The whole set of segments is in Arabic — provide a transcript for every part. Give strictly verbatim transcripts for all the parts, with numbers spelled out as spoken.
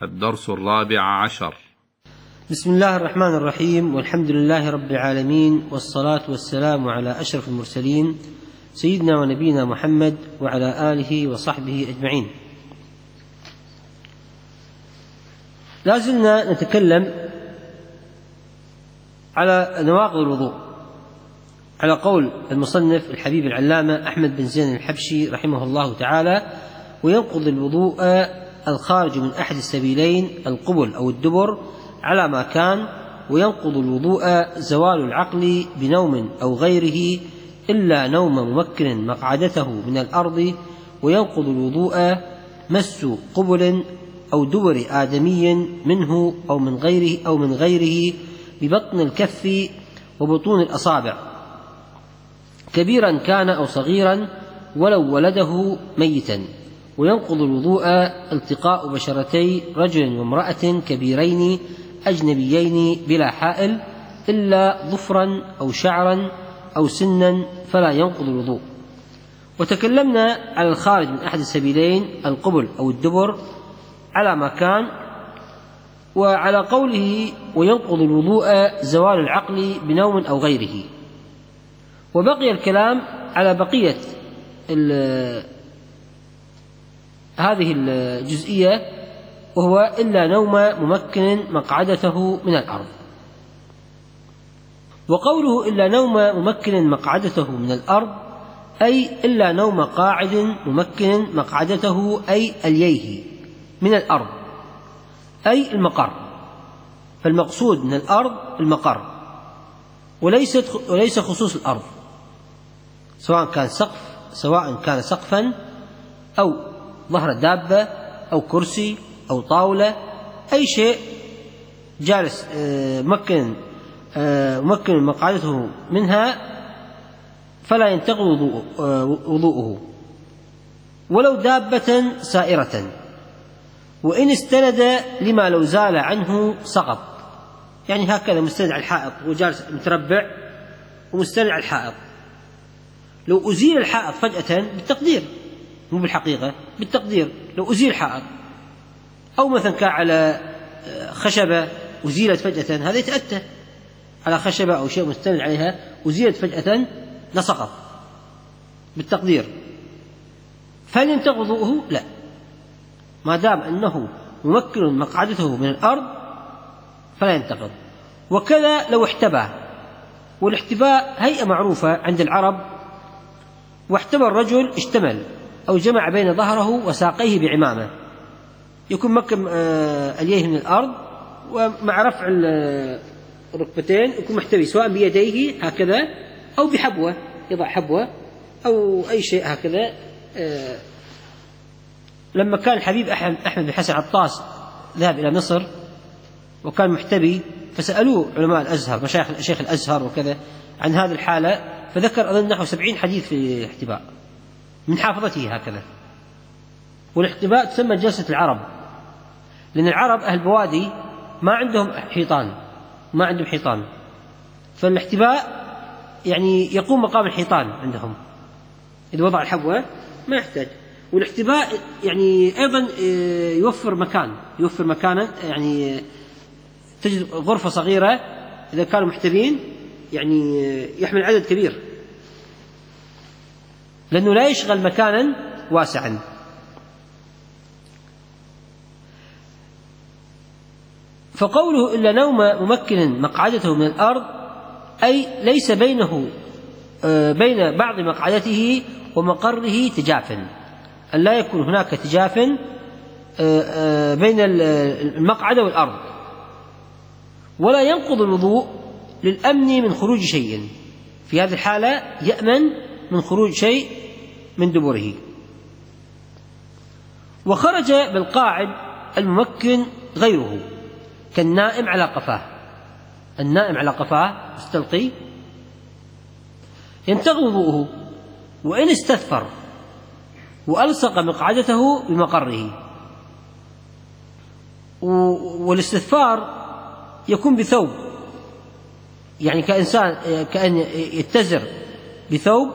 الدرس الرابع عشر. بسم الله الرحمن الرحيم، والحمد لله رب العالمين، والصلاة والسلام على أشرف المرسلين سيدنا ونبينا محمد وعلى آله وصحبه أجمعين. لازلنا نتكلم على نواقض الوضوء على قول المصنف الحبيب العلامة أحمد بن زين الحبشي رحمه الله تعالى: وينقض الوضوء الخارج من أحد السبيلين القبل أو الدبر على ما كان، وينقض الوضوء زوال العقل بنوم أو غيره إلا نوم ممكن مقعدته من الأرض، وينقض الوضوء مس قبل أو دبر آدمي منه أو من غيره أو من غيره ببطن الكف وبطون الأصابع كبيرا كان أو صغيرا ولو ولده ميتا. وينقض الوضوء التقاء بشرتي رجل وامرأة كبيرين أجنبيين بلا حائل إلا ظفرا أو شعرا أو سنا فلا ينقض الوضوء. وتكلمنا على الخارج من أحد السبيلين القبل أو الدبر على ما كان، وعلى قوله وينقض الوضوء زوال العقل بنوم أو غيره. وبقي الكلام على بقية هذه الجزئية، وهو إلا نوم ممكن مقعدته من الأرض. وقوله إلا نوم ممكن مقعدته من الأرض أي إلا نوم قاعد ممكن مقعدته أي أليه من الأرض أي المقر، فالمقصود من الأرض المقر وليست وليس خصوص الأرض، سواء كان سقف سواء كان سقفا أو ظهر دابة أو كرسي أو طاولة، أي شيء جالس ممكن ممكن مقعدته منها فلا ينتقض وضوءه ولو دابة سائرة، وإن استند لما لو زال عنه سقط. يعني هكذا مستند على الحائط وجالس متربع ومستند على الحائط، لو أزيل الحائط فجأة بالتقدير مو بالحقيقة بالتقدير، لو أزيل الحائط أو مثلا كان على خشبة أزيلت فجأة، هذا يتأتى على خشبة أو شيء مستند عليها أزيلت فجأة لسقط بالتقدير، فهل ينتقض وضوءه؟ لا، ما دام أنه ممكن مقعدته من الأرض فلا ينتقض. وكذا لو احتبى، والاحتباء هيئة معروفة عند العرب، واحتبى الرجل اشتمل أو جمع بين ظهره وساقيه بعمامة، يكون مكن أليه من الأرض ومع رفع الركبتين يكون محتوي سواء بيديه هكذا أو بحبوة، يضع حبوة أو أي شيء هكذا. لما كان الحبيب أحمد بن حسن عطاس ذهب إلى مصر وكان محتبي، فسألوه علماء الأزهر مشايخ شيخ الأزهر وكذا عن هذه الحالة، فذكر أظن نحو سبعين حديث في الاحتباء من حافظته هكذا. والاحتباء تسمى جلسة العرب، لأن العرب أهل بوادي ما عندهم حيطان ما عندهم حيطان فالاحتباء يعني يقوم مقام الحيطان عندهم، إذا وضع الحبوة ما يحتاج. والاحتباء يعني أيضا يوفر مكان يوفر مكانا يعني تجد غرفة صغيرة إذا كانوا محتبين يعني يحمل عدد كبير، لأنه لا يشغل مكانا واسعا. فقوله إلا نوم ممكن مقعدته من الأرض أي ليس بينه بين بعض مقعدته ومقره تجاف، أن لا يكون هناك تجاف بين المقعدة والأرض. ولا ينقض الوضوء للأمن من خروج شيء، في هذه الحالة يأمن من خروج شيء من دبره. وخرج بالقاعد الممكن غيره كالنائم على قفاه، النائم على قفاه مستلقي ينتقض وضوءه وإن استثفر وألصق مقعدته بمقره. والاستثفار يكون بثوب، يعني كإنسان كأن يتزر بثوب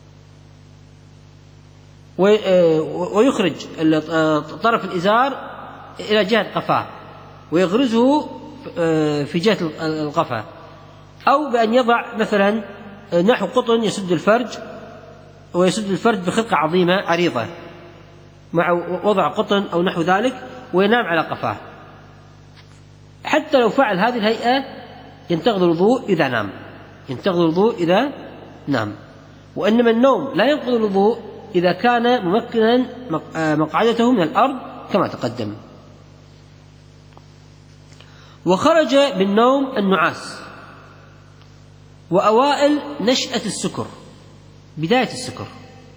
ويخرج طرف الإزار إلى جهة قفاه ويغرزه في جهة القفا، أو بأن يضع مثلا نحو قطن يسد الفرج، ويسد الفرج بخرقة عظيمة عريضة مع وضع قطن أو نحو ذلك، وينام على قفاه. حتى لو فعل هذه الهيئة ينتقض الوضوء إذا نام، ينتقض الوضوء إذا نام. وإنما النوم لا ينقض الوضوء إذا كان ممكنا مقعدته من الأرض كما تقدم. وخرج بالنوم النعاس وأوائل نشأة السكر، بداية السكر،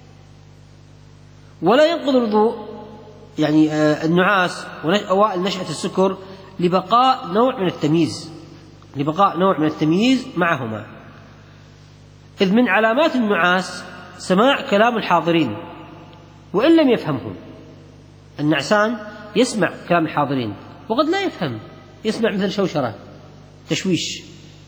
ولا ينقض الوضوء يعني النعاس وأوائل نشأة السكر لبقاء نوع من التمييز، لبقاء نوع من التمييز معهما. إذ من علامات النعاس سماع كلام الحاضرين وإن لم يفهمهم. النعسان يسمع كلام الحاضرين وقد لا يفهم، يسمع مثل شوشرة تشويش،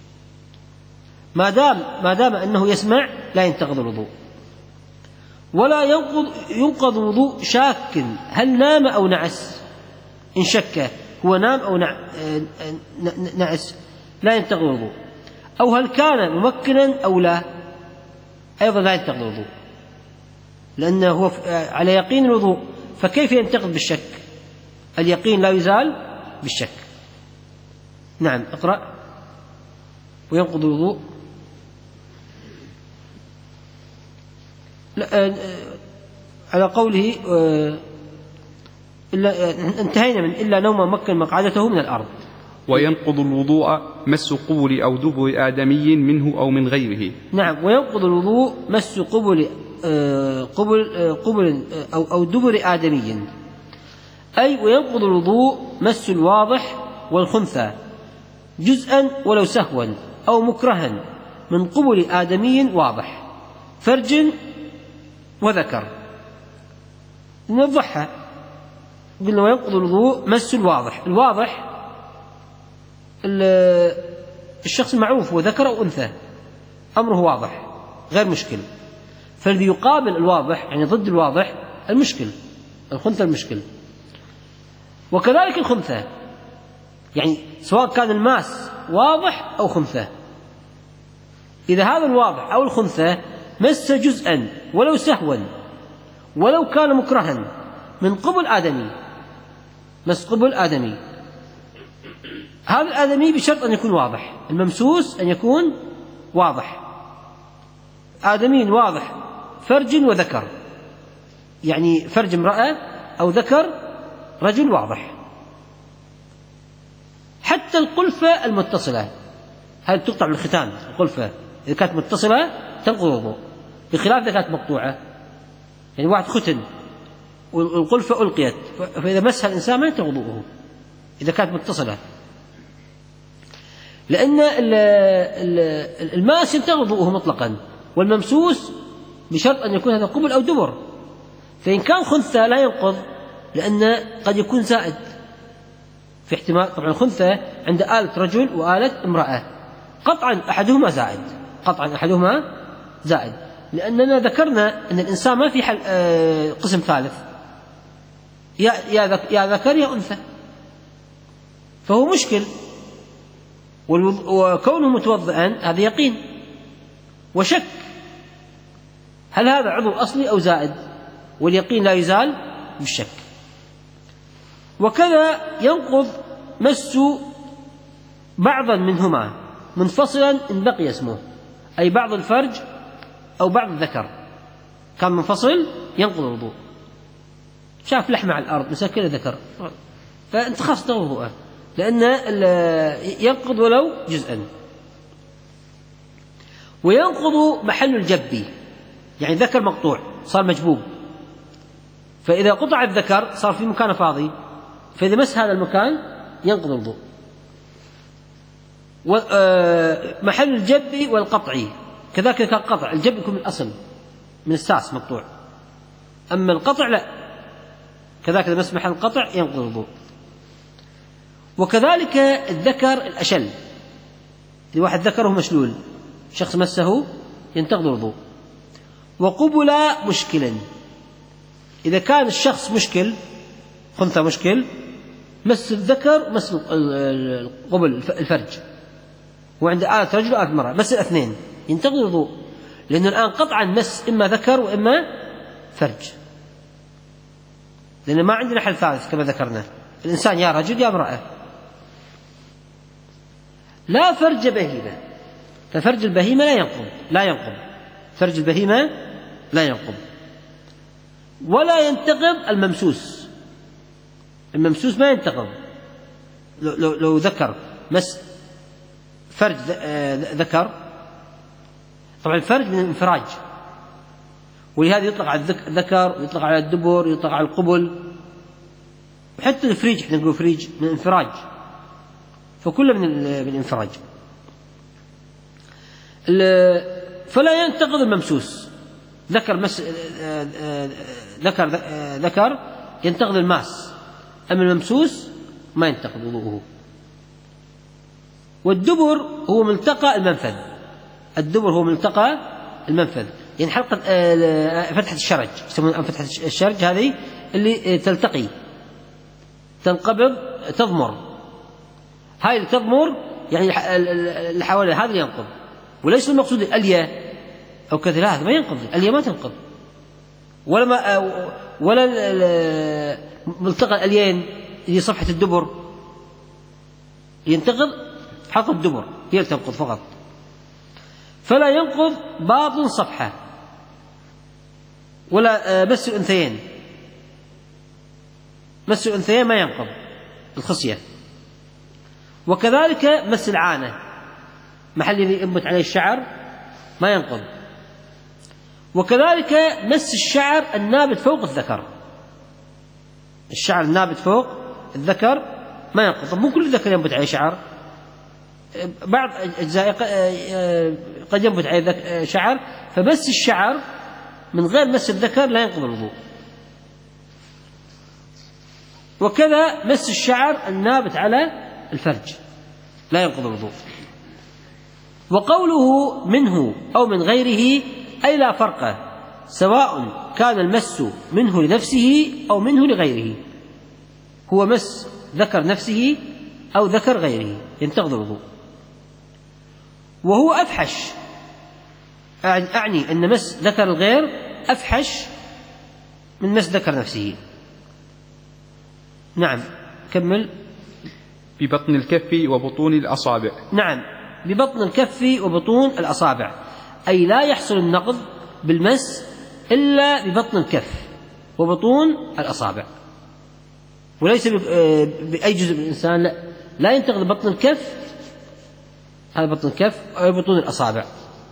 ما دام ما دام أنه يسمع لا ينتقض الوضوء. ولا ينقض ينقض الوضوء شاك هل نام أو نعس، إن شك هو نام أو نعس لا ينتقض الوضوء، أو هل كان ممكنا أو لا أيضا لا ينتقض الوضوء، لأنه هو على يقين الوضوء، فكيف ينتقض بالشك؟ اليقين لا يزال بالشك. نعم اقرأ. وينقض الوضوء على قوله إلا انتهينا من إلا نوم مكن مقعدته من الأرض. وينقض الوضوء مس قبل أو دبر آدمي منه أو من غيره. نعم، وينقض الوضوء مس قبل قبل قبل أو أو دبر آدمي، أي وينقض الوضوء مس الواضح والخنثى جزءا ولو سهوا أو مكرها من قبل آدمي واضح فرج وذكر. نوضحها، قلنا وينقض الوضوء مس الواضح. الواضح الشخص المعروف هو ذكر أو أنثى، أمره واضح غير مشكل، فالذي يقابل الواضح يعني ضد الواضح المشكل، الخنثى المشكل. وكذلك الخنثى، يعني سواء كان الماس واضح أو خنثى، إذا هذا الواضح أو الخنثى مس جزءا ولو سهوا ولو كان مكرها من قبل آدمي، مس قبل آدمي، هذا الآدمي بشرط أن يكون واضح، الممسوس أن يكون واضح، آدمي واضح فرج وذكر، يعني فرج امرأة أو ذكر رجل واضح. حتى القلفة المتصلة هل تقطع بالختان، القلفة إذا كانت متصلة تنقض الوضوء، بخلاف إذا كانت مقطوعة، يعني واحد ختن والقلفة ألقيت، فإذا مسها الإنسان ما ينتقض وضوءه إذا كانت متصلة، لأن الماس ينتقض وضوءه مطلقا، والممسوس بشرط أن يكون هذا قبل أو دبر. فإن كان خنثى لا ينقض، لأن قد يكون زائد في احتمال. طبعا الخنثى عند آلة رجل وآلة امرأة قطعا أحدهما زائد، قطعا أحدهما زائد، لأننا ذكرنا أن الإنسان ما في حل قسم ثالث، يا يا ذكر يا أنثى، فهو مشكل. وكونه متوضئا هذا يقين وشك، هل هذا عضو أصلي أو زائد؟ واليقين لا يزال بالشك. وكذا ينقض مس بعضا منهما منفصلا إن بقي اسمه، أي بعض الفرج أو بعض الذكر كان منفصل ينقض الوضوء. شاف لحمة على الأرض مسكر ذكر، فأنت خاص تنقض وضوءه، لأن ينقض ولو جزءا. وينقض محل الجب، يعني ذكر مقطوع صار مجبوب، فإذا قطع الذكر صار في مكان فاضي، فإذا مس هذا المكان ينقض الوضوء. ومحل الجب والقطع كذلك، كان قطع الجب يكون من الأصل من الساس مقطوع، أما القطع لا، كذلك إذا مس محل القطع ينقض الوضوء. وكذلك الذكر الأشل، إذا واحد ذكره مشلول شخص مسه ينتقض الوضوء. وقبل مشكل، إذا كان الشخص مشكل خنثى مشكل مس الذكر ومس القبل الفرج، وعند آلة رجل وآلة مرأة مس الاثنين ينتقض الوضوء، لأنه الآن قطعا مس إما ذكر وإما فرج، لأن ما عندنا حل ثالث كما ذكرنا، الإنسان يا رجل يا امرأة. لا فرج بهيمة، ففرج البهيمة لا ينقض لا ينقض فرج البهيمة لا ينقض. ولا ينتقض الممسوس، الممسوس ما ينتقض. لو, لو, لو ذكر مس فرج ذكر، طبعا الفرج من الانفراج، ولهذا يطلق على الذكر ويطلق على الدبر ويطلق على القبل، وحتى الفريج احنا نقول فريج من الانفراج، فكله من الانفراج. فلا ينتقض الممسوس، ذكر مس ذكر ذكر ينتقض الماس، أما الممسوس ما ينتقض وضوءه. والدبر هو ملتقى المنفذ، الدبر هو ملتقى المنفذ، يعني حلقة فتحة الشرج، يسمونها فتحة الشرج، هذه اللي تلتقي تنقبض تضمر، هاي اللي تضمر يعني اللي حوالي هذا اللي ينقض، وليس المقصود الألية أو كذا، هذا ما ينقض، الألية ما تنقض، ولا ما ولا ملتقى الأليين هي صفحة الدبر ينتقض، حلقة الدبر هي اللي تنقض فقط. فلا ينقض باطن صفحة ولا مس الأنثيين، مس الأنثيين ما ينقض الخصية. وكذلك مس العانة، محل اللي ينبت عليه الشعر ما ينقض. وكذلك مس الشعر النابت فوق الذكر، الشعر النابت فوق الذكر ما ينقض. طب مو كل الذكر ينبت عليه شعر، بعض أجزاء قد ينبت عليه شعر، فمس الشعر من غير مس الذكر لا ينقض الوضوء. وكذا مس الشعر النابت على الفرج لا ينقض الوضوء. وقوله منه أو من غيره أي لا فرق، سواء كان المس منه لنفسه أو منه لغيره، هو مس ذكر نفسه أو ذكر غيره ينتقض الوضوء. وهو أفحش، أعني أن مس ذكر الغير أفحش من مس ذكر نفسه. نعم كمل. ببطن الكف وبطون الأصابع. نعم ببطن الكف وبطون الأصابع، أي لا يحصل النقض بالمس إلا ببطن الكف وبطون الأصابع، وليس بأي جزء من الإنسان، لا, لا ينتقض بطن الكف، هذا بطن الكف أو بطون الأصابع.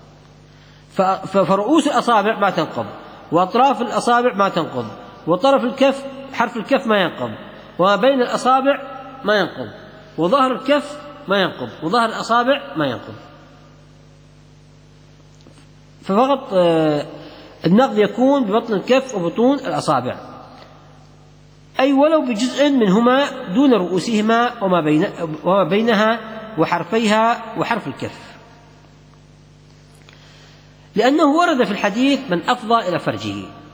فرؤوس الأصابع ما تنقض، وأطراف الأصابع ما تنقض، وطرف الكف حرف الكف ما ينقض، وما بين الأصابع ما ينقض، وظهر الكف ما ينقض، وظهر الأصابع ما ينقض. ففقط النقض يكون ببطن الكف وبطون الأصابع، أي ولو بجزء منهما دون رؤوسهما وما, بين وما بينها وحرفيها وحرف الكف، لأنه ورد في الحديث من أفضى إلى فرجه.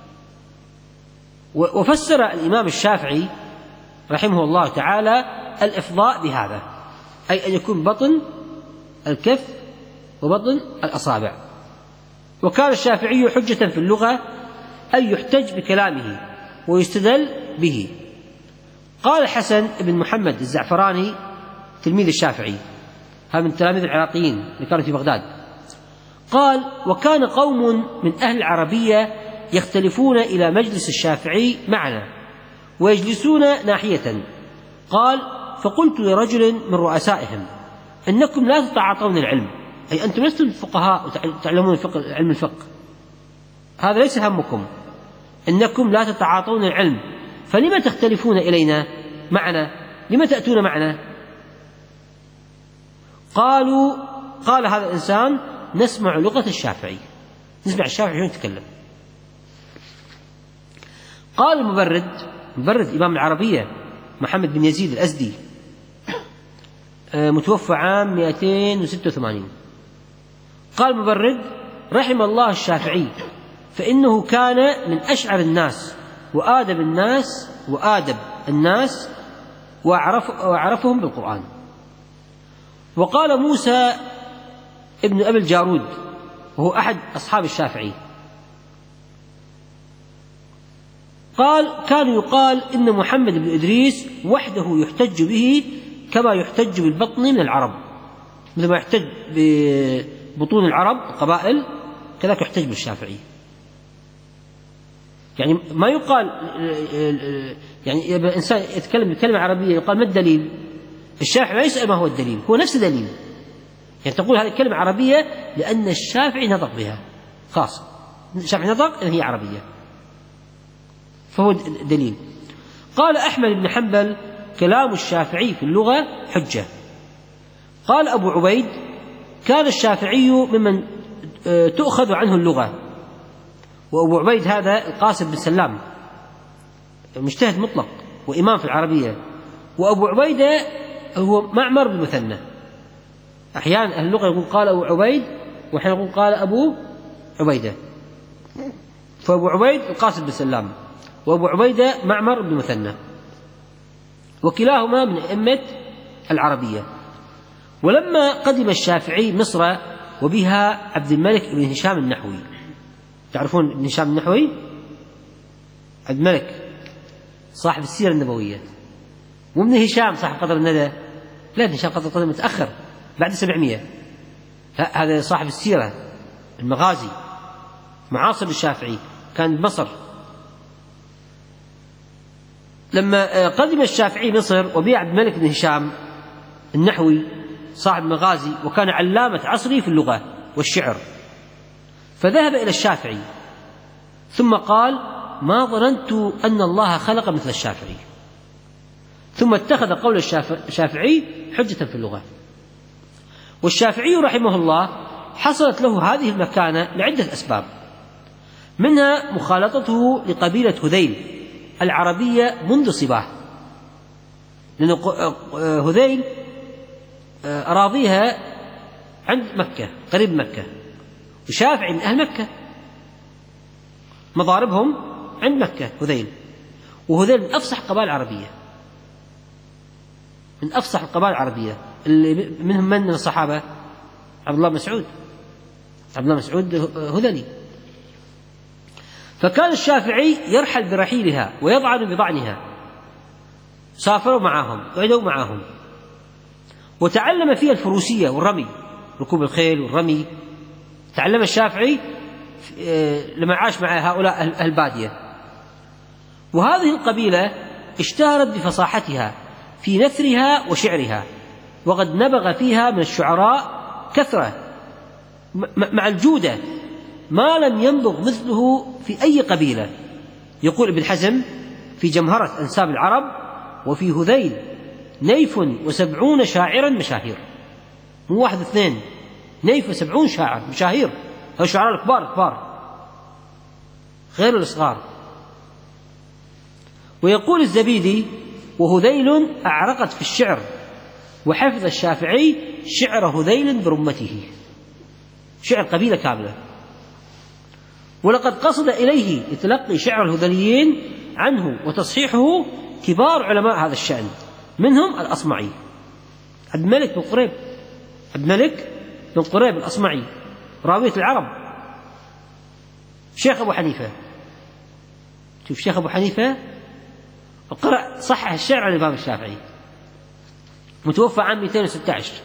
وفسر الإمام الشافعي رحمه الله تعالى الإفضاء بهذا، أي أن يكون بطن الكف وبطن الأصابع. وكان الشافعي حجة في اللغة أن يحتج بكلامه ويستدل به. قال الحسن بن محمد الزعفراني تلميذ الشافعي، هذا من تلاميذ العراقيين اللي كانوا في بغداد، قال: وكان قوم من أهل العربية يختلفون إلى مجلس الشافعي معنا ويجلسون ناحية. قال: فقلت لرجل من رؤسائهم: إنكم لا تتعاطون العلم، أي أنتم لستم فقهاء وتعلمون الفقه علم الفقه، هذا ليس همكم، إنكم لا تتعاطون العلم، فلما تختلفون إلينا معنا، لما تأتون معنا؟ قالوا قال هذا الإنسان: نسمع لغة الشافعي، نسمع الشافعي شو يتكلم. قال المبرد، مبرد إمام العربية محمد بن يزيد الأزدي متوفى عام مئتين وستة وثمانين، قال المبرد: رحم الله الشافعي، فإنه كان من أشعر الناس وآدب الناس وآدب الناس وأعرف وأعرفهم بالقرآن. وقال موسى ابن أبي الجارود وهو أحد أصحاب الشافعي قال: كان يقال إن محمد بن إدريس وحده يحتج به كما يحتج بالبطن من العرب، مثل ما يحتج ببطون العرب القبائل كذلك يحتج بالشافعي. يعني ما يقال يعني الإنسان يتكلم بكلمة عربية يقال ما الدليل؟ الشافعي ما يسأل ما هو الدليل، هو نفس الدليل. يعني تقول هذه الكلمة عربية لأن الشافعي نطق بها خاصة، الشافعي نطق أن هي عربية فهو دليل. قال أحمد بن حنبل: كلام الشافعي في اللغة حجة. قال أبو عبيد: كان الشافعي ممن تؤخذ عنه اللغة. وأبو عبيد هذا القاسم بن سلام مجتهد مطلق وإمام في العربية. وأبو عبيدة هو معمر بن مثنى، أحيانا أهل اللغة يقول قال أبو عبيد وأحيانا يقول قال أبو عبيدة. فأبو عبيد القاسم بن سلام وأبو عبيدة معمر بن مثنى، وكلاهما من أئمة العربية. ولما قدم الشافعي مصر وبها عبد الملك بن هشام النحوي، تعرفون ابن هشام النحوي؟ عبد الملك صاحب السيرة النبوية، مو ابن هشام صاحب قدر الندى، لا، ابن هشام قدر الندى متأخر بعد سبعمائة، لا هذا صاحب السيرة المغازي معاصر الشافعي كان بمصر. لما قدم الشافعي مصر وبيع عبد الملك بن هشام النحوي صاحب مغازي وكان علامة عصره في اللغة والشعر، فذهب إلى الشافعي ثم قال: ما ظننت أن الله خلق مثل الشافعي، ثم اتخذ قول الشافعي حجة في اللغة. والشافعي رحمه الله حصلت له هذه المكانة لعدة أسباب، منها مخالطته لقبيلة هذيل العربية منذ صباه، لأن هذيل أراضيها عند مكة قريب مكة، وشافعي من أهل مكة، مضاربهم عند مكة هذيل، وهذيل من أفصح قبائل العربية، من أفصح القبائل العربية، اللي منهم من من الصحابة؟ عبد الله مسعود، عبد الله مسعود هذلي. فكان الشافعي يرحل برحيلها ويضعن بضعنها، سافروا معهم وعدوا معهم، وتعلم فيها الفروسية والرمي، ركوب الخيل والرمي. تعلم الشافعي لما عاش مع هؤلاء أهل البادية. وهذه القبيلة اشتهرت بفصاحتها في نثرها وشعرها، وقد نبغ فيها من الشعراء كثرة مع الجودة ما لم ينبغ مثله في أي قبيلة. يقول ابن حزم في جمهرة أنساب العرب: وفي هذيل نيف وسبعون شاعرا مشاهير، مو واحد اثنين، نيف وسبعون شاعر مشاهير، هؤلاء الشعراء الكبار الكبار غير الصغار. ويقول الزبيدي: وهذيل أعرقت في الشعر، وحفظ الشافعي شعر هذيل برمته، شعر قبيلة كاملة. ولقد قصد إليه لتلقي شعر الهذليين عنه وتصحيحه كبار علماء هذا الشأن، منهم الأصمعي عبد الملك بن قريب، عبد الملك بن قريب الأصمعي راوية العرب، شيخ أبو حنيفة. شوف شيخ أبو حنيفة قرأ صحح الشعر على الإمام الشافعي، متوفى عام مئتين وستة عشر.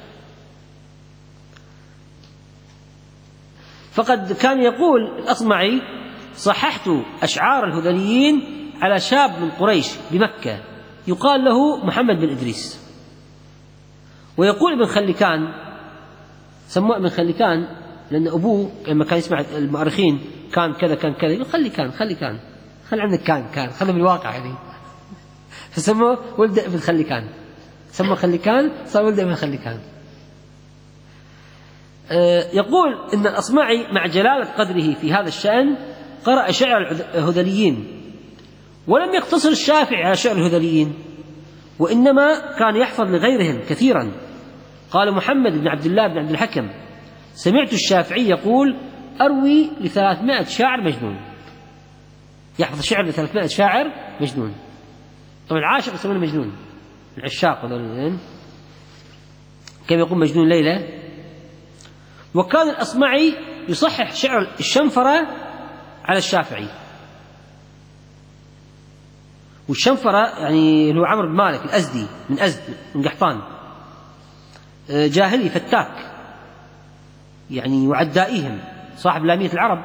فقد كان يقول الأصمعي: صححت أشعار الهذليين على شاب من قريش بمكة يقال له محمد بن إدريس. ويقول ابن خلكان، سموه ابن خلكان لأن أبوه لما كان يسمع المؤرخين كان كذا كان كذا، يقول خلكان خلكان خل عندك كان كان خله بالواقع يعني، فسموه ولد ابن خلكان، سموه خلكان صار ولد ابن خلكان. يقول إن الأصمعي مع جلالة قدره في هذا الشأن قرأ شعر الهذليين، ولم يقتصر الشافعي على شعر الهذليين، وإنما كان يحفظ لغيرهم كثيرا. قال محمد بن عبد الله بن عبد الحكم: سمعت الشافعي يقول: أروي لثلاثمائة شاعر مجنون، يحفظ شعر لثلاثمائة شاعر مجنون. طبعا العاشق يسمونه مجنون، العشاق هذول كما يقول مجنون ليلى. وكان الأصمعي يصحح شعر الشنفرة على الشافعي، والشنفرة يعني هو عمرو بن مالك الأزدي من أزد من قحطان، جاهلي فتاك يعني وعدائهم، صاحب لامية العرب.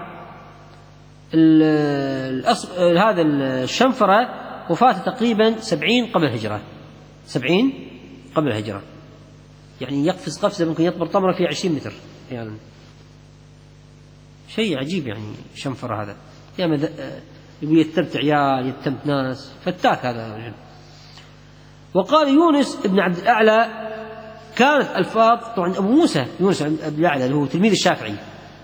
هذا الشنفرة وفاته تقريبا سبعين قبل الهجرة، سبعين قبل الهجرة، يعني يقفز قفزة ممكن يطبر طمرة في عشرين متر، يعني شيء عجيب. يعني شنفرة هذا يا يقول يتبت عيال يتبت ناس، فتاك هذا. وقال يونس بن عبد الأعلى كانت ألفاظ، طبعا أبو موسى يونس بن عبد الأعلى اللي هو تلميذ الشافعي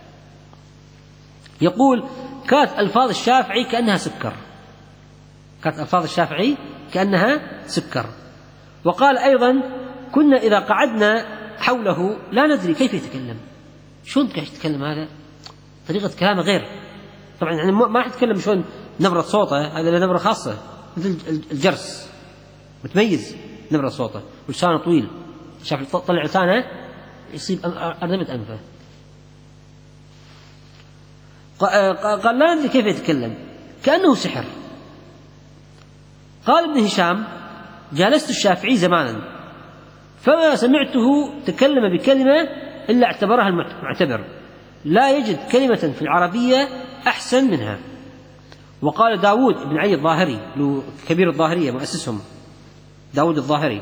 يقول كانت ألفاظ الشافعي كأنها سكر، كانت ألفاظ الشافعي كأنها سكر. وقال أيضا كنا إذا قعدنا حوله لا ندري كيف يتكلم، شلون قاعد يتكلم هذا، طريقة كلامه غير، طبعا يعني ما راح يتكلم شلون نبرة صوته، هذا له نبرة خاصة مثل الجرس متميز نبرة صوته، ولسانه طويل، شاف طلع لسانه يصيب أرنبة أنفه. قال لا ندري كيف يتكلم كأنه سحر. قال ابن هشام جالست الشافعي زمانا فما سمعته تكلم بكلمة إلا اعتبرها المعتبر، لا يجد كلمة في العربية أحسن منها. وقال داود بن علي الظاهري كبير الظاهرية مؤسسهم داود الظاهري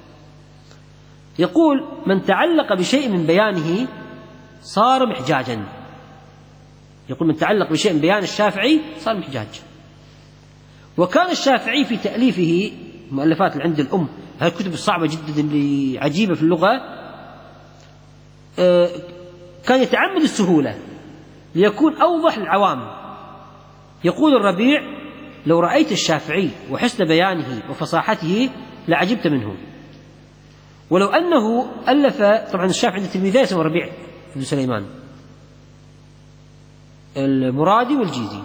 يقول من تعلق بشيء من بيانه صار محجاجا، يقول من تعلق بشيء من بيان الشافعي صار محجاج. وكان الشافعي في تأليفه المؤلفات اللي عند الأم، هذه الكتب الصعبة جدا اللي عجيبة في اللغة، كان يتعمد السهولة ليكون أوضح للعوام. يقول الربيع لو رأيت الشافعي وحسن بيانه وفصاحته لعجبت منه، ولو أنه ألف، طبعا الشافعي عنده تلميذين اسمه الربيع بن سليمان المرادي والجيزي.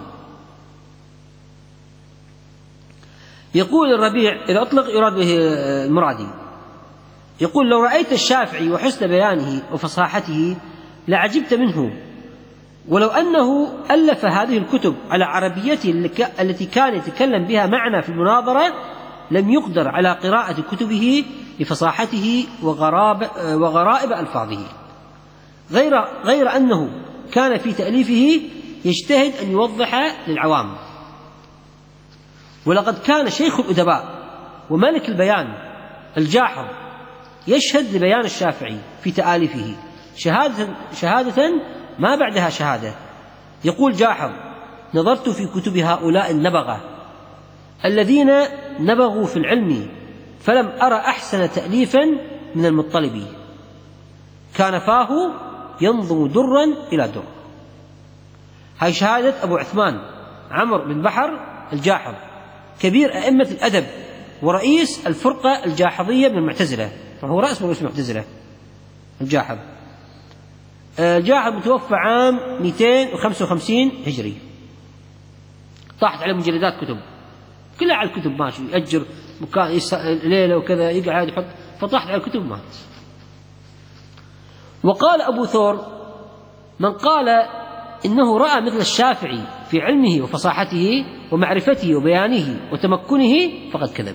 يقول الربيع إذا أطلق يراد به المرادي، يقول لو رأيت الشافعي وحسن بيانه وفصاحته لعجبت منه، ولو أنه ألف هذه الكتب على عربيته التي كان يتكلم بها معنا في المناظرة لم يقدر على قراءة كتبه لفصاحته وغراب وغرائب ألفاظه، غير, غير أنه كان في تأليفه يجتهد أن يوضح للعوام. ولقد كان شيخ الأدباء وملك البيان الجاحظ يشهد لبيان الشافعي في تآليفه شهادة, شهادة ما بعدها شهادة. يقول جاحظ نظرت في كتب هؤلاء النبغة الذين نبغوا في العلم فلم أرى أحسن تأليفا من المطلبي، كان فاه ينظم درا إلى در. هاي شهادة أبو عثمان عمرو بن بحر الجاحظ كبير أئمة الأدب ورئيس الفرقة الجاحظية من المعتزلة، فهو رأس من المعتزلة الجاحظ. الجاحظ متوفى عام مئتين وخمسة وخمسين هجري، طاحت على مجلدات كتب كلها على الكتب ماشي، يأجر مكان ليلة وكذا يقعد يحط، فطاحت على الكتب مات. وقال أبو ثور من قال إنه رأى مثل الشافعي في علمه وفصاحته ومعرفته وبيانه وتمكنه فقد كذب.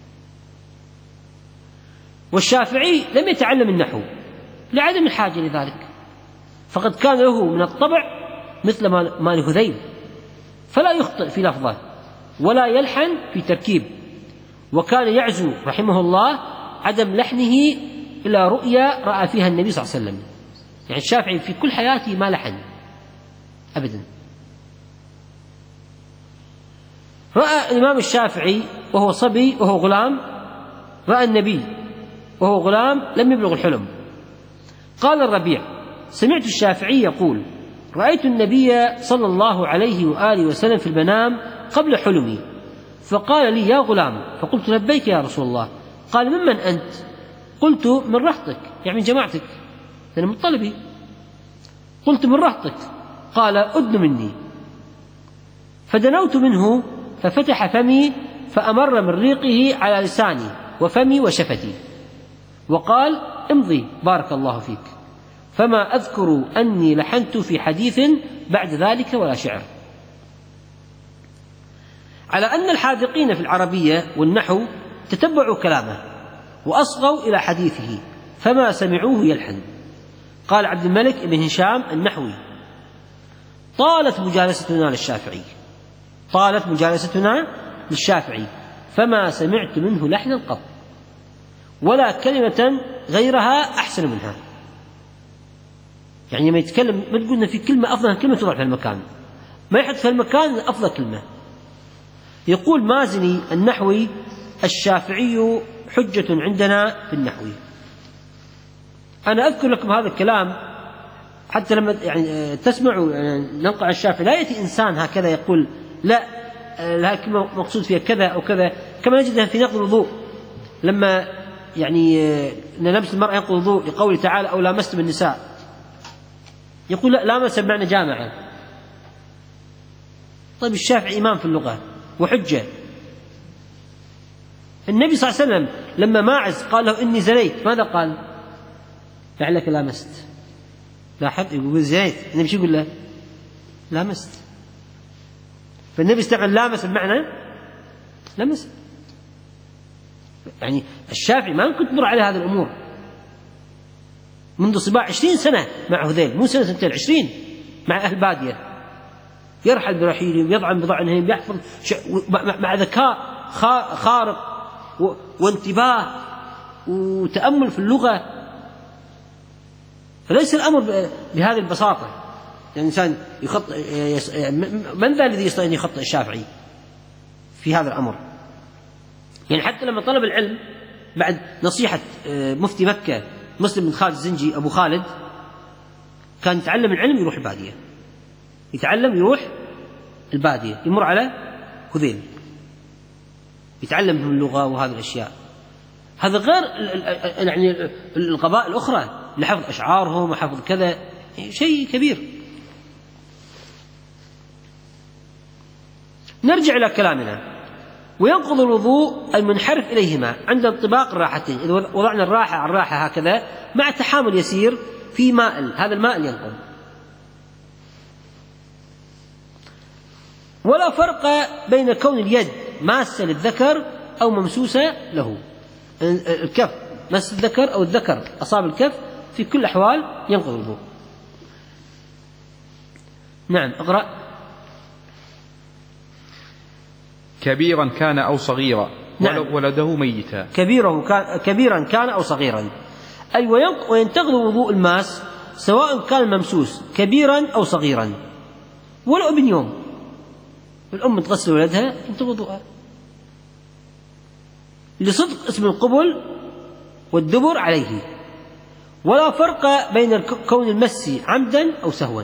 والشافعي لم يتعلم النحو لعدم الحاجة لذلك، فقد كان له من الطبع مثل ما لهذيل، فلا يخطئ في لفظه ولا يلحن في تركيب. وكان يعزو رحمه الله عدم لحنه إلى رؤيا رأى فيها النبي صلى الله عليه وسلم، يعني الشافعي في كل حياته ما لحن أبدا. رأى الإمام الشافعي وهو صبي وهو غلام، رأى النبي وهو غلام لم يبلغ الحلم. قال الربيع سمعت الشافعي يقول رأيت النبي صلى الله عليه وآله وسلم في المنام قبل حلمي، فقال لي يا غلام، فقلت لبيك يا رسول الله. قال ممن أنت؟ قلت من رهطك، يعني من جماعتك، أنا من طلبي. قلت من رهطك. قال أدن مني. فدنوت منه ففتح فمي فأمر من ريقه على لساني وفمي وشفتي، وقال امضي بارك الله فيك، فما أذكر أني لحنت في حديث بعد ذلك ولا شعر. على أن الحاذقين في العربية والنحو تتبعوا كلامه وأصغوا إلى حديثه فما سمعوه يلحن. قال عبد الملك بن هشام النحوي: طالت مجالستنا للشافعي طالت مجالستنا للشافعي فما سمعت منه لحنا قط، ولا كلمة غيرها أحسن منها. يعني ما يتكلم ما تقولنا في كلمة أفضل كلمة توضع في المكان، ما يحط في المكان أفضل كلمة. يقول مازني النحوي: الشافعي حجة عندنا في النحو. أنا أذكر لكم هذا الكلام حتى لما يعني تسمعوا يعني ننقع الشافعي لا يأتي إنسان هكذا يقول لا هذه الكلمة مقصود فيها كذا أو كذا، كما نجدها في نقض الوضوء لما يعني أن لمس المرأة ينقض الوضوء لقوله تعالى: أو لامستم النساء، يقول لا لامس بمعنى جامعة. طيب الشافعي إمام في اللغة وحجة. النبي صلى الله عليه وسلم لما ماعز قال له إني زنيت ماذا قال؟ لعلك لامست. لاحظ يقول زنيت، النبي شو يقول له؟ لامست. فالنبي استعمل لامس بمعنى لمس. يعني الشافعي ما كنت تمر عليه هذه الأمور منذ صباح عشرين سنة مع هذيل، مو سنة سنتين، عشرين مع أهل بادية، يرحل برحيلهم يضعن بضعنهم يحفظ مع ذكاء خارق وانتباه وتأمل في اللغة. فليس الأمر بهذه البساطة. الإنسان يخطئ، من ذا الذي يستطيع أن يخطئ الشافعي في هذا الأمر؟ يعني حتى لما طلب العلم بعد نصيحة مفتي مكة مسلم بن خالد الزنجي أبو خالد، كان يتعلم العلم يروح البادية، يتعلم يروح البادية يمر على هذيل يتعلم من اللغة وهذه الأشياء. هذا غير يعني القبائل الأخرى لحفظ أشعارهم وحفظ كذا، شيء كبير. نرجع إلى كلامنا. وينقض الوضوء المنحرف إليهما عند انطباق الراحتين، إذا وضعنا الراحة على الراحة هكذا مع تحامل يسير في مائل، هذا المائل ينقض. ولا فرق بين كون اليد ماسة للذكر أو ممسوسة له، الكف مس الذكر أو الذكر أصاب الكف، في كل الأحوال ينقض الوضوء. نعم اقرأ. كبيرا كان أو صغيرا ولو ولده ميتا. كبيره كان كبيرا كان أو صغيرا، أي وينتقض وضوء الماس سواء كان ممسوس كبيرا أو صغيرا، ولو ابن يوم. الأم تغسل ولدها ينتقض وضوءها لصدق اسم القبل والدبر عليه. ولا فرق بين كون المس عمدا أو سهوا.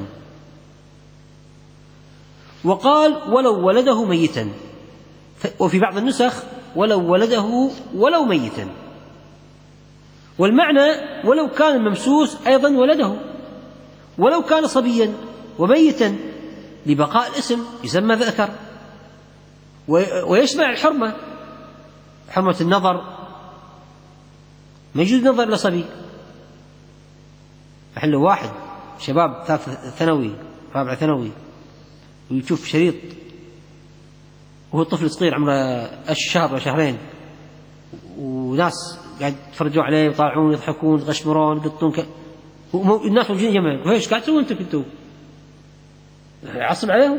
وقال ولو ولده ميتا، وفي بعض النسخ ولو ولده ولو ميتا، والمعنى ولو كان الممسوس أيضا ولده، ولو كان صبيا وميتا لبقاء الاسم يسمى ذكر. ويشمع الحرمة، حرمة النظر، ما يجوز نظر لصبي. محل واحد شباب ثالث ثانوي رابع ثانوي ويشوف شريط وهو طفل صغير عمره الشهر وشهرين، وناس قاعد يتفرجوا عليه ويطالعون يضحكون يغشمرون يقطون ك... الناس موجودين جنبه، ايش قاعد تسوون انتم كنتوا؟ يعصب عليهم،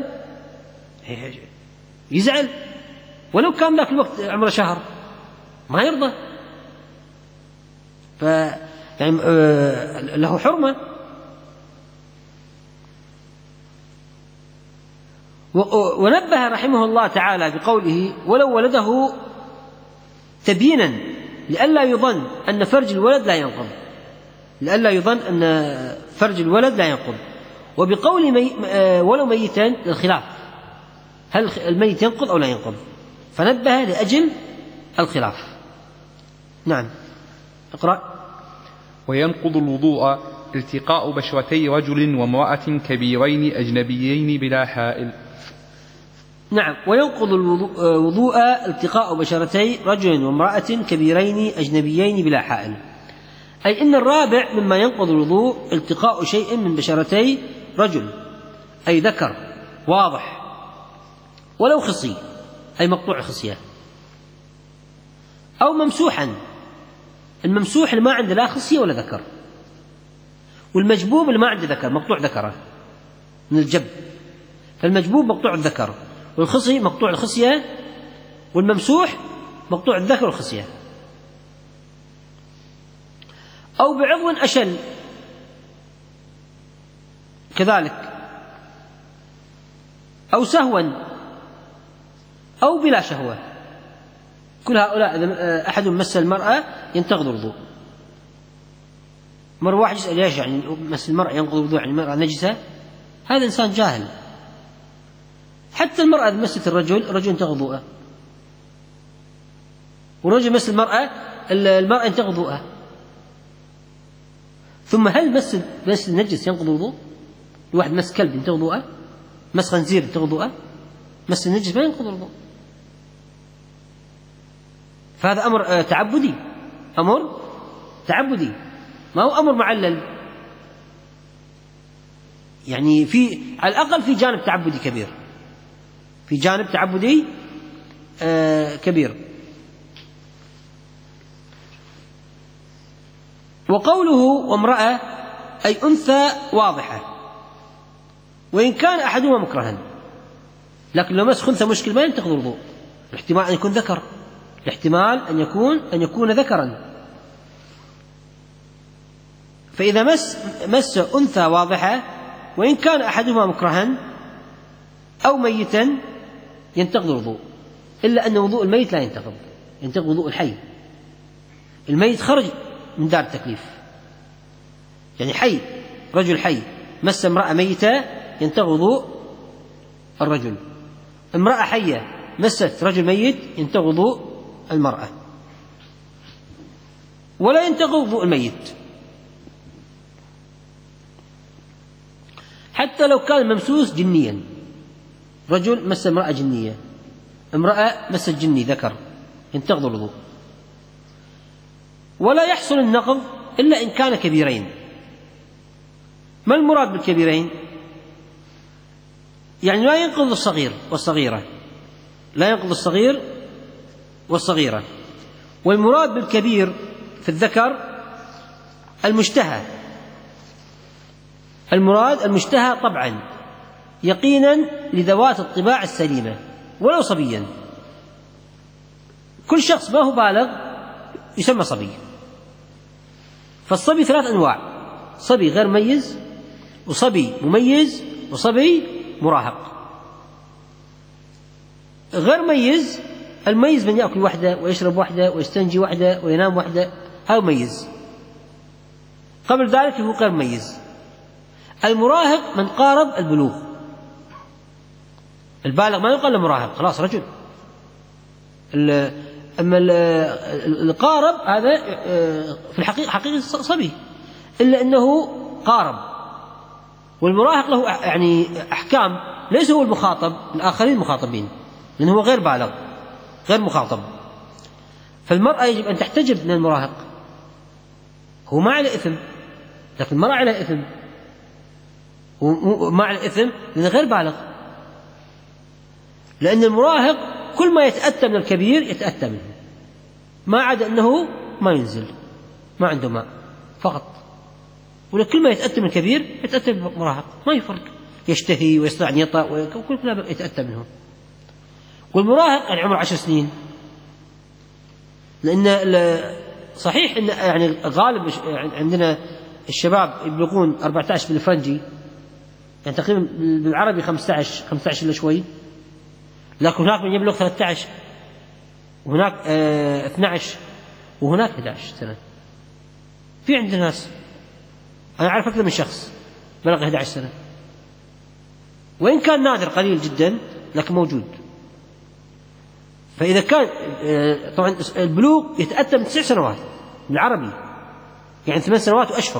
يزعل، ولو كان ذاك الوقت عمره شهر ما يرضى. ف يعني له حرمة. ونبه رحمه الله تعالى بقوله ولو ولده تبيينا لئلا يظن أن فرج الولد لا ينقض، لئلا يظن أن فرج الولد لا ينقض. وبقول مي... ولو ميتا للخلاف، هل الميت ينقض أو لا ينقض، فنبه لأجل الخلاف. نعم اقرأ. وينقض الوضوء التقاء بشرتي رجل وامرأة كبيرين أجنبيين بلا حائل. نعم. وينقض الوضوء التقاء بشرتي رجل وامرأة كبيرين أجنبيين بلا حائل، أي إن الرابع مما ينقض الوضوء التقاء شيء من بشرتي رجل، أي ذكر واضح ولو خصي، أي مقطوع الخصية، أو ممسوحا. الممسوح اللي ما عنده لا خصية ولا ذكر، والمجبوب اللي ما عنده ذكر مقطوع ذكره من الجب، فالمجبوب مقطوع الذكر، والخصي مقطوع الخصية، والممسوح مقطوع الذكر والخصية. أو بعضو أشل كذلك، أو سهوا أو بلا شهوة. كل هؤلاء إذا أحد مس المرأة ينتقض الوضوء. مرة واحد يسأل ليش يعني مس المرأة ينقض الوضوء، يعني المرأة نجسة؟ هذا إنسان جاهل. حتى المرأة إذا مست الرجل الرجل ينتقض وضوءه، والرجل مس المرأة المرأة ينتقض وضوءها. ثم هل مس مس النجس ينقض الوضوء؟ الواحد مس كلب ينتقض وضوءه، مس خنزير ينتقض وضوءه، مس النجس ما ينقض الوضوء. فهذا أمر تعبدي، أمر تعبدي ما هو أمر معلل. يعني في على الأقل في جانب تعبدي كبير، في جانب تعبدي آه كبير. وقوله وامرأة أي أنثى واضحة، وإن كان أحدهما مكرها، لكن لو مس خنثى مشكل ما ينتقض الوضوء. الاحتمال أن يكون ذكر، الاحتمال أن يكون أن يكون ذكرا. فإذا مس مس أنثى واضحة وإن كان أحدهما مكرها أو ميتا ينتقض الوضوء، إلا أن وضوء الميت لا ينتقض، ينتقض وضوء الحي. الميت خرج من دار التكليف، يعني حي، رجل حي مس امرأة ميتة ينتقض وضوء الرجل، امرأة حية مست رجل ميت ينتقض وضوء المرأة، ولا ينتقض وضوء الميت. حتى لو كان الممسوس جنيا، رجل مس امرأة جنية، امرأة مست جني ذكر، ينتقض الوضوء. ولا يحصل النقض إلا إن كان كبيرين. ما المراد بالكبيرين؟ يعني لا ينقض الصغير والصغيرة، لا ينقض الصغير والصغيرة. والمراد بالكبير في الذكر المشتهى، المراد المشتهى طبعا يقينا لذوات الطباع السليمة ولو صبيا. كل شخص ما هو بالغ يسمى صبي. فالصبي ثلاث أنواع: صبي غير مميز، وصبي مميز، وصبي مراهق. غير مميز، المميز من يأكل وحده ويشرب وحده ويستنجي وحده وينام وحده، هذا مميز. قبل ذلك هو غير مميز. المراهق من قارب البلوغ. البالغ ما يقال له مراهق، خلاص رجل. أما القارب هذا في الحقيقة حقيقة صبي، إلا أنه قارب. والمراهق له يعني أحكام، ليس هو المخاطب، الآخرين مخاطبين، لأنه هو غير بالغ غير مخاطب. فالمرأة يجب أن تحتجب من المراهق. هو ما عليه إثم، لكن المرأة عليه إثم، وما عليه إثم لأنه غير بالغ. لأن المراهق كل ما يتأتى من الكبير يتأتى منه، ما عدا أنه ما ينزل، ما عنده ماء فقط. ولكل ما يتأتى من الكبير يتأتى من المراهق، ما يفرق، يشتهي ويستطيع أن يطأ وكل ما يتأتى منه. والمراهق يعني عمر عشر سنين، لأن صحيح أن يعني غالب عندنا الشباب يبلغون أربعة عشر بالفرنجي، يعني تقريبا بالعربي خمسة عشر خمسة عشر إلا شوي، لكن هناك من يبلغ ثلاثة عشر، وهناك اه اثني عشر، وهناك أحد عشر سنة. في عندنا ناس أنا أعرف أكثر من شخص بلغ أحد عشر سنة، وإن كان نادر قليل جدا لكن موجود. فإذا كان اه طبعا البلوغ يتأتى من تسع سنوات بالعربي، يعني ثمان سنوات وأشهر.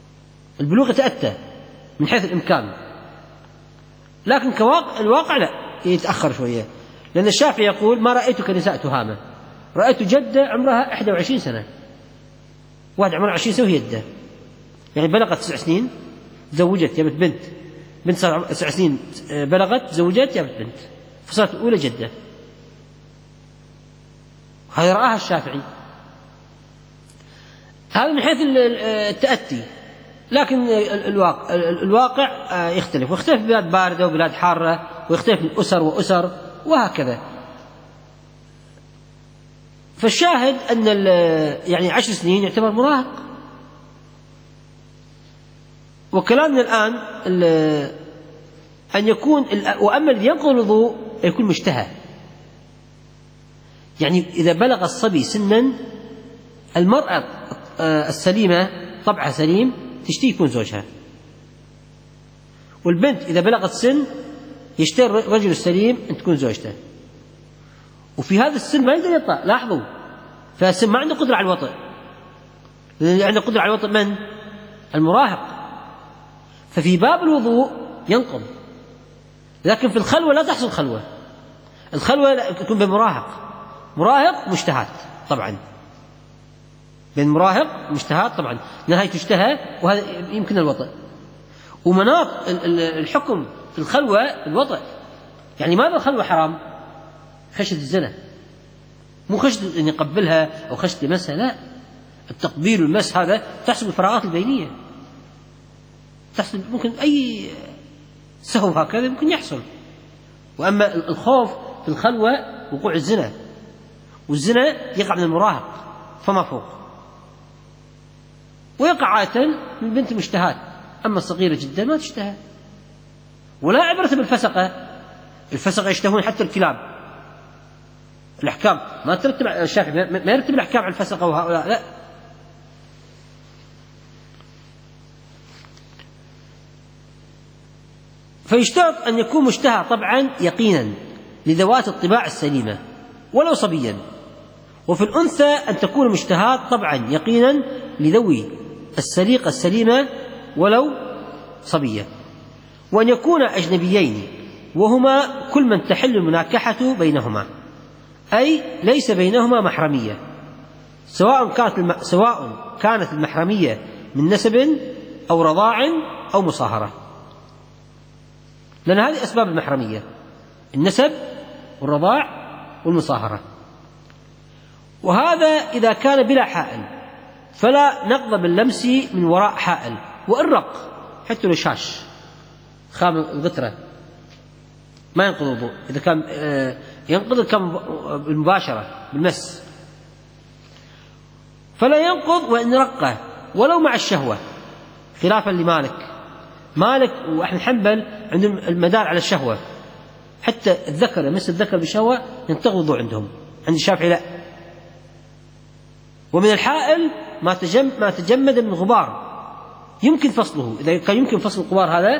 البلوغ يتأتى من حيث الإمكان، لكن كواقع الواقع لا، يتأخر شوية، لأن الشافعي يقول ما رأيتك نساء تهامة، رأيت جدة عمرها إحدى وعشرين سنة، واحد عمرها عشرين سنة وهي جدة، يعني بلغت تسع سنين زوجت جابت بنت، بنت صار تسع سنين بلغت زوجت جابت بنت، فصارت الأولى جدة. هذا رآها الشافعي. هذا من حيث التأتي، لكن الواقع, الواقع يختلف، ويختلف بلاد باردة وبلاد حارة، ويختلف من أسر وأسر وهكذا. فالشاهد أن يعني عشر سنين يعتبر مراهق. وكلامنا الآن أن يكون، وأما الذي ينقض الوضوء يكون مشتهى، يعني إذا بلغ الصبي سنا، المرأة السليمة طبعها سليم تشتهي يكون زوجها، والبنت إذا بلغت سن يشتهي الرجل السليم أن تكون زوجته. وفي هذا السن ما يقدر يطأ، لاحظوا، فالسن ما عنده قدرة على الوطئ، اللي عنده قدرة على الوطئ من؟ المراهق. ففي باب الوضوء ينقض، لكن في الخلوة لا تحصل خلوة. الخلوة تكون بمراهق، مراهق مشتهات طبعا، بين مراهق مشتهات طبعا، نهاية تشتهى، وهذا يمكن الوطئ. ومناط الحكم في الخلوة الوطئ، يعني ماذا الخلوة حرام؟ خشية الزنا، مو خشية أن يقبلها أو خشية يمسها، لا، التقبيل والمس هذا تحصل الفراغات البينية، تحصل ممكن أي سهو هكذا ممكن يحصل. وأما الخوف في الخلوة وقوع الزنا، والزنا يقع من المراهق فما فوق، ويقع عادة من بنت المشتهات، أما الصغيرة جدا ما تشتهى. ولا عبرة بالفسقة، الفسقة يشتهون حتى الكلاب. الأحكام ما ترتب الشافعي ما يرتب الأحكام على الفسقة وهؤلاء، لا. فيشترط أن يكون مشتهى طبعا يقينا لذوات الطباع السليمة ولو صبيا. وفي الأنثى أن تكون مشتهاة طبعا يقينا لذوي السليقة السليمة ولو صبية. وأن يكون أجنبيين، وهما كل من تحل المناكحة بينهما، أي ليس بينهما محرمية، سواء كانت الم... سواء كانت المحرمية من نسب أو رضاع أو مصاهرة، لأن هذه أسباب المحرمية: النسب والرضاع والمصاهرة. وهذا إذا كان بلا حائل، فلا نقض باللمس من وراء حائل، وإن رق حتى لو شاش خام الغترة ما ينقض الوضوء، إذا كان ينقض كم بالمباشرة بالمس، فلا ينقض وإن رقه ولو مع الشهوة، خلافا لمالك. مالك وأحمد حنبل عندهم المدار على الشهوة، حتى الذكر يمس الذكر بالشهوة ينتقض الوضوء عندهم. عند الشافعي لا. ومن الحائل ما تجم ما تجمد من غبار يمكن فصله، إذا كان يمكن فصل الغبار هذا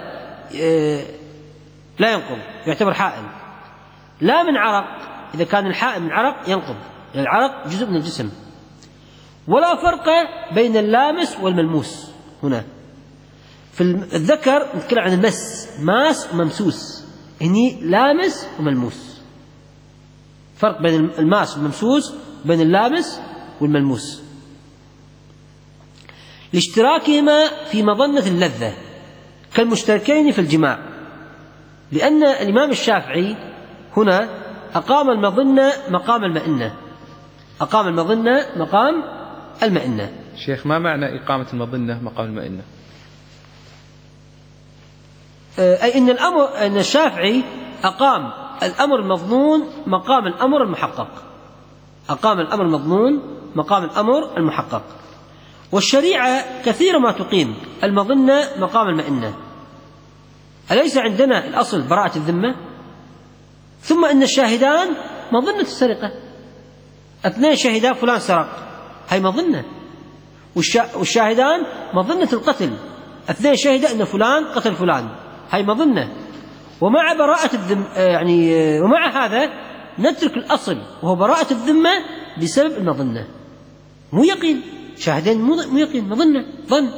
لا ينقض، يعتبر حائل. لا من عرق، إذا كان الحائل من عرق ينقض، يعني العرق جزء من الجسم. ولا فرق بين اللامس والملموس. هنا في الذكر نتكلم عن المس، ماس وممسوس، هني لامس وملموس. فرق بين الماس والممسوس، بين اللامس والملموس، لاشتراكهما في مظنة اللذة كالمشتركين في الجماع. لأن الإمام الشافعي هنا أقام المظنة مقام المئنة، أقام المظنة مقام المئنة. شيخ، ما معنى إقامة المظنة مقام المئنة؟ أي أن الأمر أن الشافعي أقام الأمر المظنون مقام الأمر المحقق، أقام الأمر المظنون مقام الأمر المحقق. والشريعة كثيرا ما تقيم المظنة مقام المئنة. أليس عندنا الأصل براءة الذمة؟ ثم أن الشاهدان مظنة السرقة، اثنين شهدا فلان سرق، هي مظنة. والشاهدان مظنة القتل، اثنين شهدا أن فلان قتل فلان، هي مظنة. ومع براءة الذمة يعني ومع هذا نترك الأصل وهو براءة الذمة بسبب المظنة، مو يقين. شاهدين مو يقين، مظنة، ظن،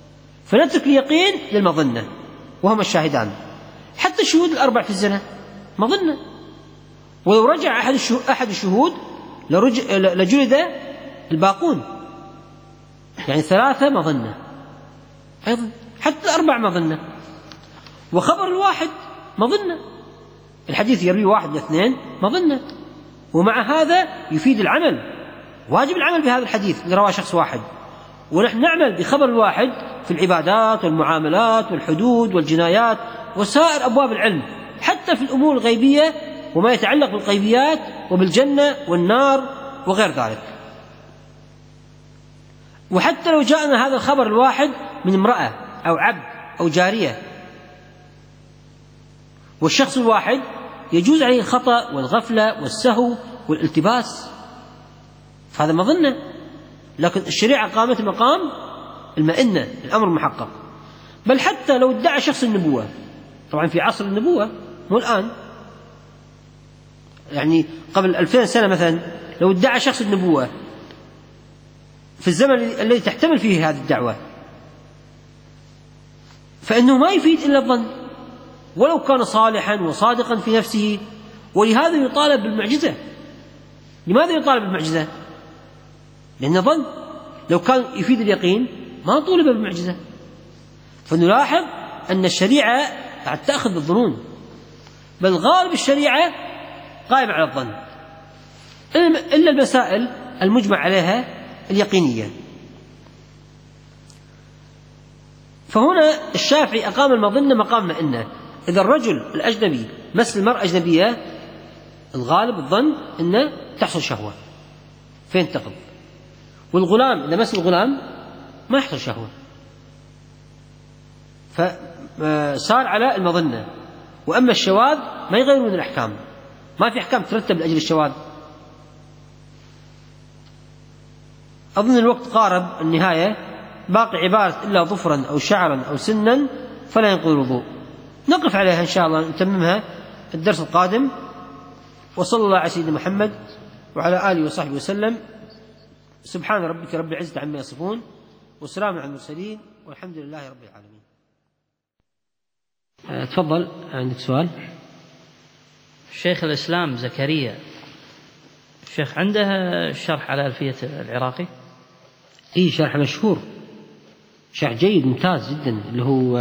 فنترك اليقين للمظنة وهم الشاهدان. حتى الشهود الأربع في الزنا مظنة. ولو رجع أحد أحد الشهود لجلد الباقون، يعني ثلاثة مظنة أيضا، حتى أربع مظنة. وخبر الواحد مظنة، الحديث يروي واحد لاثنين مظنة، ومع هذا يفيد العمل، واجب العمل بهذا الحديث اللي رواه شخص واحد. ونحن نعمل بخبر الواحد في العبادات والمعاملات والحدود والجنايات وسائر أبواب العلم، حتى في الأمور الغيبية وما يتعلق بالغيبيات وبالجنة والنار وغير ذلك. وحتى لو جاءنا هذا الخبر الواحد من امرأة أو عبد أو جارية، والشخص الواحد يجوز عليه الخطأ والغفلة والسهو والالتباس، فهذا مظنة. لكن الشريعة قامت مقام المئنة، الأمر المحقق. بل حتى لو ادعى شخص النبوة، طبعا في عصر النبوة مو الآن، يعني قبل ألفين سنة مثلا، لو ادعى شخص النبوة في الزمن الذي تحتمل فيه هذه الدعوة، فإنه ما يفيد إلا الظن ولو كان صالحا وصادقا في نفسه. ولهذا يطالب بالمعجزة. لماذا يطالب بالمعجزة؟ لأنه ظن. لو كان يفيد اليقين ما طولب بالمعجزة. فنلاحظ أن الشريعة قد تأخذ بالظنون، بل غالب الشريعة قائمة على الظن، إلا المسائل المجمع عليها اليقينية. فهنا الشافعي أقام المظنة مقام مئنة. إذا الرجل الأجنبي مس المرأة أجنبية، الغالب الظن أنه تحصل شهوة فينتقض. والغلام إذا مس الغلام ما يحصل شهوة، فصار على المظنة. وأما الشواذ ما يغير من الأحكام، ما في أحكام ترتب لأجل الشواذ. أظن الوقت قارب النهاية، باقي عبارة إلا ظفرا أو شعرا أو سنا فلا ينقض الوضوء، نقف عليها إن شاء الله، نتممها في الدرس القادم. وصلى الله على سيدنا محمد وعلى آله وصحبه وسلم. سبحان ربك رب العزة عما يصفون، والسلام على المرسلين، والحمد لله رب العالمين. تفضل، عندك سؤال. شيخ الإسلام زكريا، الشيخ عنده شرح على ألفية العراقي؟ إيه، شرح مشهور، شرح جيد ممتاز جدا، اللي هو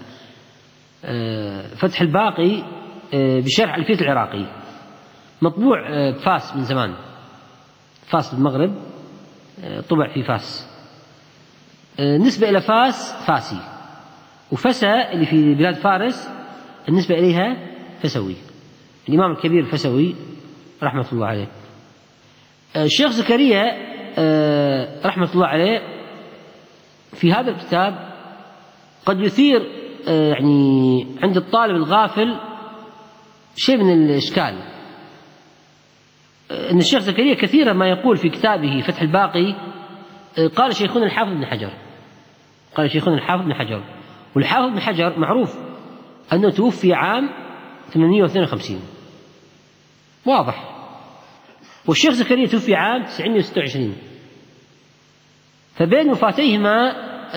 فتح الباقي بشرح ألفية العراقي، مطبوع بفاس من زمان، فاس بالمغرب، طبع في فاس. النسبة إلى فاس فاسي، وفسا اللي في بلاد فارس النسبة إليها فسوي، الإمام الكبير الفسوي رحمة الله عليه. الشيخ زكريا رحمة الله عليه في هذا الكتاب قد يثير يعني عند الطالب الغافل شيء من الإشكال، أن الشيخ زكريا كثيرا ما يقول في كتابه فتح الباقي قال شيخنا الحافظ بن حجر، قال شيخنا الحافظ بن حجر. والحافظ بن حجر معروف أنه توفي عام ثمانمائة واثنين وخمسين، واضح. والشيخ زكريا توفي عام تسعمائة وستة وعشرين، فبين وفاتيهما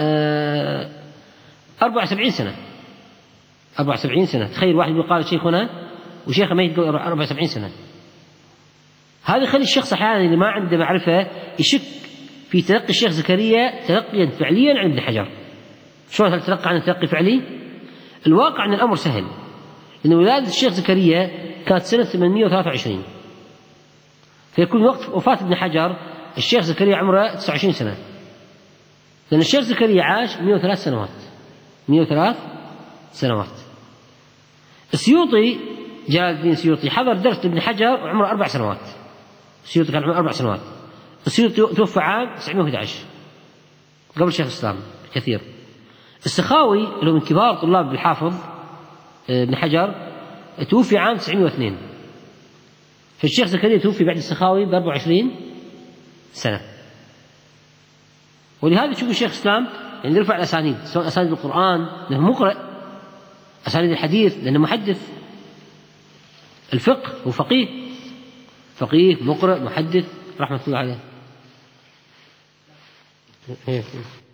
أربع وسبعين سنة، أربع وسبعين سنة. تخيل واحد يقال شيخنا وشيخ ميت أربع وسبعين سنة. هذا يخلي الشخص أحيانا اللي ما عنده معرفة يشك في تلقي الشيخ زكريا تلقيا فعليا عن ابن حجر. شلون هل تلقى عنه تلقي فعلي؟ الواقع أن الأمر سهل، لأن ولادة الشيخ زكريا كانت سنة ثمانمائة وثلاثة وعشرين، فيكون وقت وفاة ابن حجر الشيخ زكريا عمره تسعة وعشرين سنة، لأن الشيخ زكريا عاش مائة وثلاث سنوات، مائة وثلاث سنوات. السيوطي جلال الدين السيوطي حضر درس ابن حجر وعمره أربع سنوات، السيوطي كان عمره أربع سنوات. السيوطي توفى عام تسعمائة وأحد عشر قبل الشيخ الإسلام كثير. السخاوي اللي من كبار طلاب الحافظ ابن حجر توفي عام تسعمائة واثنين، فالشيخ زكريا توفي بعد السخاوي ب أربع وعشرين سنة. ولهذا تشوف الشيخ الإسلام يعني يرفع الأسانيد، سواء أسانيد القرآن لأنه مقرئ، أسانيد الحديث لأنه محدث، الفقه هو فقيه، فقيه مقرئ محدث رحمة الله عليه.